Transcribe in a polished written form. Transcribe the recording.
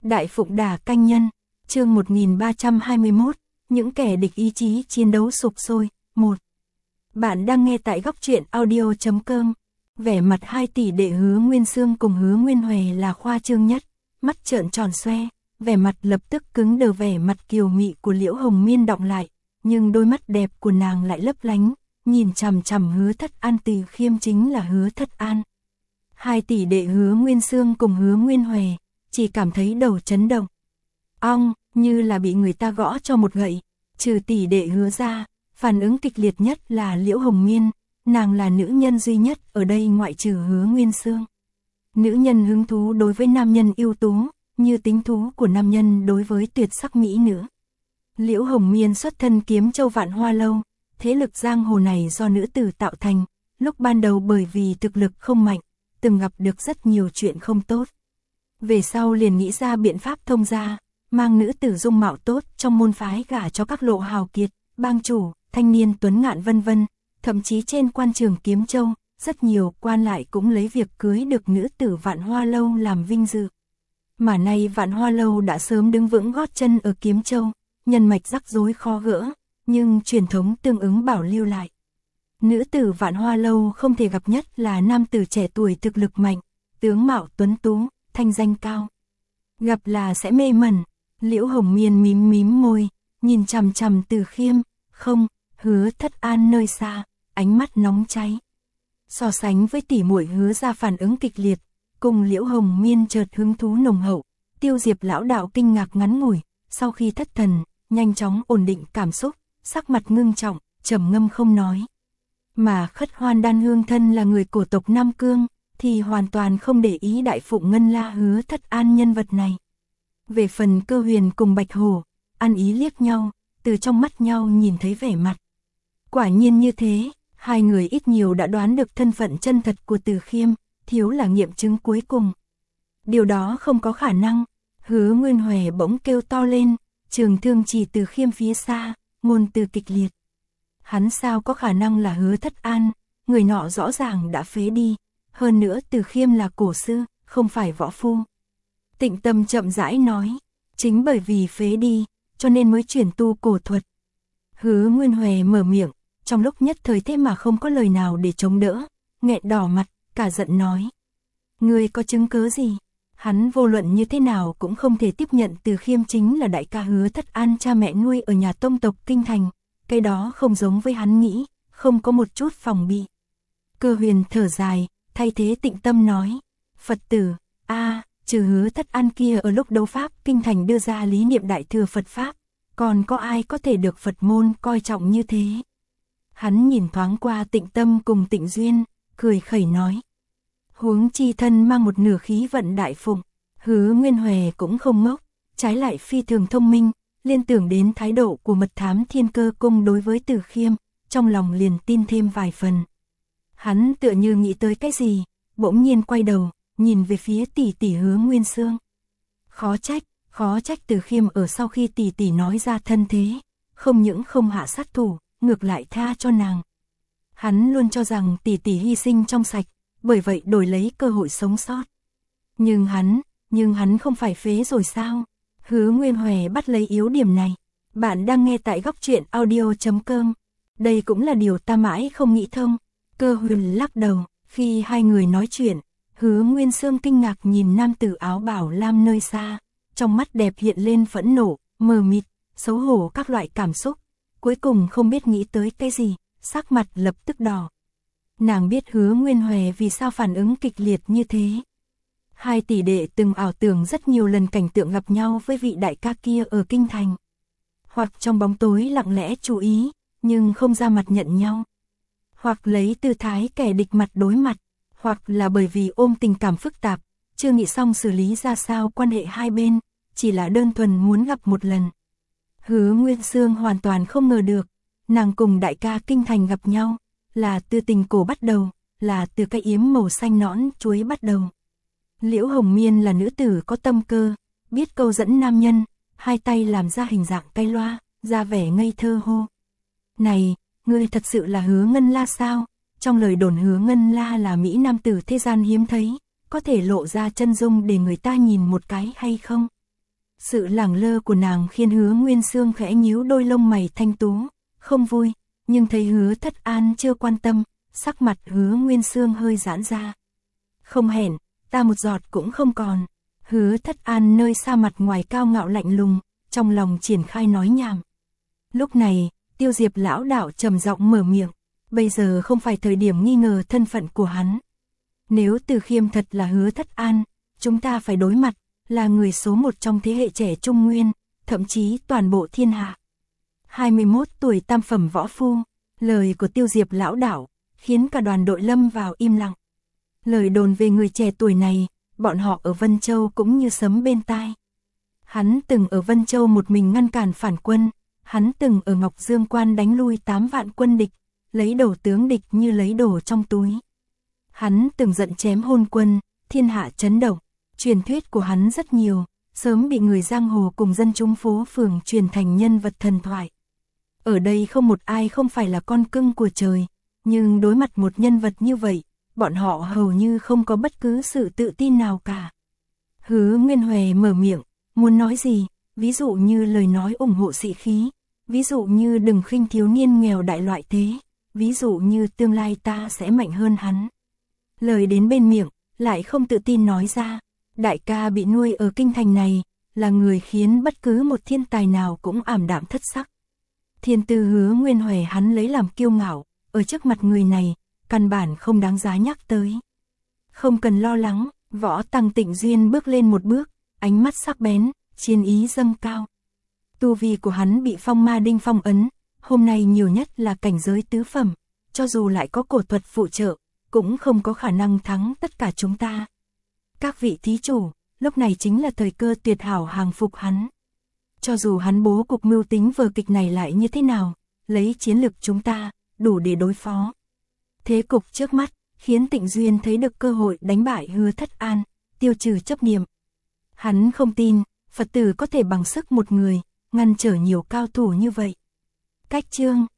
Đại Phụng Đả Canh Nhân, chương 1321, những kẻ địch ý chí chiến đấu sụp sôi, 1. Bạn đang nghe tại góc truyện audio.com. Vẻ mặt hai tỷ đệ Hứa Nguyên Xương cùng Hứa Nguyên Hòe là khoa trương nhất, mắt trợn tròn xoe, vẻ mặt lập tức cứng đờ, vẻ mặt kiều mị của Liễu Hồng Miên đọng lại, nhưng đôi mắt đẹp của nàng lại lấp lánh, nhìn chằm chằm Hứa Thất An. Từ Khiêm chính là Hứa Thất An. Hai tỷ đệ Hứa Nguyên Xương cùng Hứa Nguyên Hòe chỉ cảm thấy đầu chấn động. Ong, như là bị người ta gõ cho một gậy. Trừ tỷ đệ Hứa ra, phản ứng kịch liệt nhất là Liễu Hồng Miên, nàng là nữ nhân duy nhất ở đây ngoại trừ Hứa Nguyên Xương. Nữ nhân hứng thú đối với nam nhân ưu tú, như tính thú của nam nhân đối với tuyệt sắc mỹ nữ. Liễu Hồng Miên xuất thân Kiếm Châu Vạn Hoa Lâu, thế lực giang hồ này do nữ tử tạo thành, lúc ban đầu bởi vì thực lực không mạnh, từng gặp được rất nhiều chuyện không tốt. Về sau liền nghĩ ra biện pháp thông gia, mang nữ tử dung mạo tốt trong môn phái gả cho các lộ hào kiệt, bang chủ, thanh niên tuấn ngạn vân vân, thậm chí trên quan trường Kiếm Châu, rất nhiều quan lại cũng lấy việc cưới được nữ tử Vạn Hoa Lâu làm vinh dự. Mà nay Vạn Hoa Lâu đã sớm đứng vững gót chân ở Kiếm Châu, nhân mạch rắc rối khó gỡ, nhưng truyền thống tương ứng bảo lưu lại. Nữ tử Vạn Hoa Lâu không thể gặp nhất là nam tử trẻ tuổi thực lực mạnh, tướng mạo tuấn tú, thanh danh cao. Gặp là sẽ mê mẩn. Liễu Hồng Miên mím mím môi, nhìn chằm chằm Từ Khiêm, không, Hứa Thất An nơi xa, ánh mắt nóng cháy. So sánh với tỷ muội Hứa ra phản ứng kịch liệt, cùng Liễu Hồng Miên chợt hứng thú nồng hậu, Tiêu Diệp lão đạo kinh ngạc ngắn ngủi, sau khi thất thần, nhanh chóng ổn định cảm xúc, sắc mặt ngưng trọng, trầm ngâm không nói. Mà Khất Hoan Đan Hương thân là người cổ tộc Nam Cương, thì hoàn toàn không để ý Đại Phụng Ngân La Hứa Thất An nhân vật này. Về phần Cơ Huyền cùng Bạch Hổ, ăn ý liếc nhau, từ trong mắt nhau nhìn thấy vẻ mặt. Quả nhiên như thế, hai người ít nhiều đã đoán được thân phận chân thật của Từ Khiêm, thiếu là nghiệm chứng cuối cùng. Điều đó không có khả năng. Hứa Nguyên Hòe bỗng kêu to lên, trường thương chỉ Từ Khiêm phía xa, ngôn từ kịch liệt. Hắn sao có khả năng là Hứa Thất An, người nọ rõ ràng đã phế đi, hơn nữa Từ Khiêm là cổ sư, không phải võ phu. Tịnh Tâm chậm rãi nói, chính bởi vì phế đi, cho nên mới chuyển tu cổ thuật. Hứa Nguyên Hòe mở miệng, trong lúc nhất thời thế mà không có lời nào để chống đỡ, nghẹn đỏ mặt, cả giận nói. Ngươi có chứng cớ gì? Hắn vô luận như thế nào cũng không thể tiếp nhận Từ Khiêm chính là đại ca Hứa Thất An cha mẹ nuôi ở nhà tông tộc Kinh Thành, cái đó không giống với hắn nghĩ, không có một chút phòng bị. Cơ Huyền thở dài, thay thế Tịnh Tâm nói, Phật tử, trừ Hứa Thất An kia ở lúc đấu pháp Kinh Thành đưa ra lý niệm đại thừa Phật Pháp, còn có ai có thể được Phật môn coi trọng như thế? Hắn nhìn thoáng qua Tịnh Tâm cùng Tịnh Duyên, cười khẩy nói. Huống chi thân mang một nửa khí vận Đại Phụng, Hứa Nguyên Hòe cũng không ngốc, trái lại phi thường thông minh, liên tưởng đến thái độ của mật thám Thiên Cơ Cung đối với Từ Khiêm, trong lòng liền tin thêm vài phần. Hắn tựa như nghĩ tới cái gì, bỗng nhiên quay đầu, nhìn về phía tỷ tỷ Hứa Nguyên Xương. Khó trách Từ Khiêm ở sau khi tỷ tỷ nói ra thân thế, không những không hạ sát thủ, ngược lại tha cho nàng. Hắn luôn cho rằng tỷ tỷ hy sinh trong sạch, bởi vậy đổi lấy cơ hội sống sót. Nhưng hắn không phải phế rồi sao? Hứa Nguyên Hòe bắt lấy yếu điểm này. Bạn đang nghe tại góc truyện audio.com. Đây cũng là điều ta mãi không nghĩ thông. Cơ Huyền lắc đầu, khi hai người nói chuyện, Hứa Nguyên Xương kinh ngạc nhìn nam tử áo bảo lam nơi xa, trong mắt đẹp hiện lên phẫn nộ, mờ mịt, xấu hổ các loại cảm xúc, cuối cùng không biết nghĩ tới cái gì, sắc mặt lập tức đỏ. Nàng biết Hứa Nguyên Hòe vì sao phản ứng kịch liệt như thế. Hai tỷ đệ từng ảo tưởng rất nhiều lần cảnh tượng gặp nhau với vị đại ca kia ở Kinh Thành. Hoặc trong bóng tối lặng lẽ chú ý, nhưng không ra mặt nhận nhau. Hoặc lấy tư thái kẻ địch mặt đối mặt, hoặc là bởi vì ôm tình cảm phức tạp, chưa nghĩ xong xử lý ra sao quan hệ hai bên, chỉ là đơn thuần muốn gặp một lần. Hứa Nguyên Xương hoàn toàn không ngờ được, nàng cùng đại ca Kinh Thành gặp nhau, là từ tình cổ bắt đầu, là từ cái yếm màu xanh nõn chuối bắt đầu. Liễu Hồng Miên là nữ tử có tâm cơ, biết câu dẫn nam nhân, hai tay làm ra hình dạng cây loa, ra vẻ ngây thơ hô. Này, ngươi thật sự là Hứa Ngân La sao? Trong lời đồn Hứa Ngân La là mỹ nam tử thế gian hiếm thấy, có thể lộ ra chân dung để người ta nhìn một cái hay không? Sự lẳng lơ của nàng khiến Hứa Nguyên Sương khẽ nhíu đôi lông mày thanh tú, không vui, nhưng thấy Hứa Thất An chưa quan tâm, sắc mặt Hứa Nguyên Sương hơi giãn ra. Không hẹn, ta một giọt cũng không còn. Hứa Thất An nơi xa mặt ngoài cao ngạo lạnh lùng, trong lòng triển khai nói nhảm. Lúc này, Tiêu Diệp lão đạo trầm giọng mở miệng, bây giờ không phải thời điểm nghi ngờ thân phận của hắn. Nếu Từ Khiêm thật là Hứa Thất An, chúng ta phải đối mặt, là người số một trong thế hệ trẻ Trung Nguyên, thậm chí toàn bộ thiên hạ. 21 tuổi tam phẩm võ phu, lời của Tiêu Diệp lão đạo, khiến cả đoàn đội lâm vào im lặng. Lời đồn về người trẻ tuổi này, bọn họ ở Vân Châu cũng như sấm bên tai. Hắn từng ở Vân Châu một mình ngăn cản phản quân, hắn từng ở Ngọc Dương Quan đánh lui 8 vạn quân địch, lấy đầu tướng địch như lấy đồ trong túi. Hắn từng giận chém hôn quân, thiên hạ chấn động, truyền thuyết của hắn rất nhiều, sớm bị người giang hồ cùng dân chúng phố phường truyền thành nhân vật thần thoại. Ở đây không một ai không phải là con cưng của trời, nhưng đối mặt một nhân vật như vậy, bọn họ hầu như không có bất cứ sự tự tin nào cả. Hứa Nguyên Huệ mở miệng, muốn nói gì, ví dụ như lời nói ủng hộ sĩ khí, ví dụ như đừng khinh thiếu niên nghèo đại loại thế, ví dụ như tương lai ta sẽ mạnh hơn hắn. Lời đến bên miệng, lại không tự tin nói ra, đại ca bị nuôi ở kinh thành này, là người khiến bất cứ một thiên tài nào cũng ảm đạm thất sắc. Thiên tư Hứa Nguyên Huệ hắn lấy làm kiêu ngạo, ở trước mặt người này, căn bản không đáng giá nhắc tới. Không cần lo lắng, Võ Tăng Tịnh Duyên bước lên một bước, ánh mắt sắc bén, chiến ý dâng cao. Tu vi của hắn bị phong ma đinh phong ấn, hôm nay nhiều nhất là cảnh giới tứ phẩm, cho dù lại có cổ thuật phụ trợ, cũng không có khả năng thắng tất cả chúng ta. Các vị thí chủ, lúc này chính là thời cơ tuyệt hảo hàng phục hắn. Cho dù hắn bố cục mưu tính vở kịch này lại như thế nào, lấy chiến lực chúng ta, đủ để đối phó. Thế cục trước mắt, khiến Tịnh Duyên thấy được cơ hội đánh bại Hứa Thất An, tiêu trừ chấp niệm. Hắn không tin, Phật tử có thể bằng sức một người, ngăn trở nhiều cao thủ như vậy. Cách chương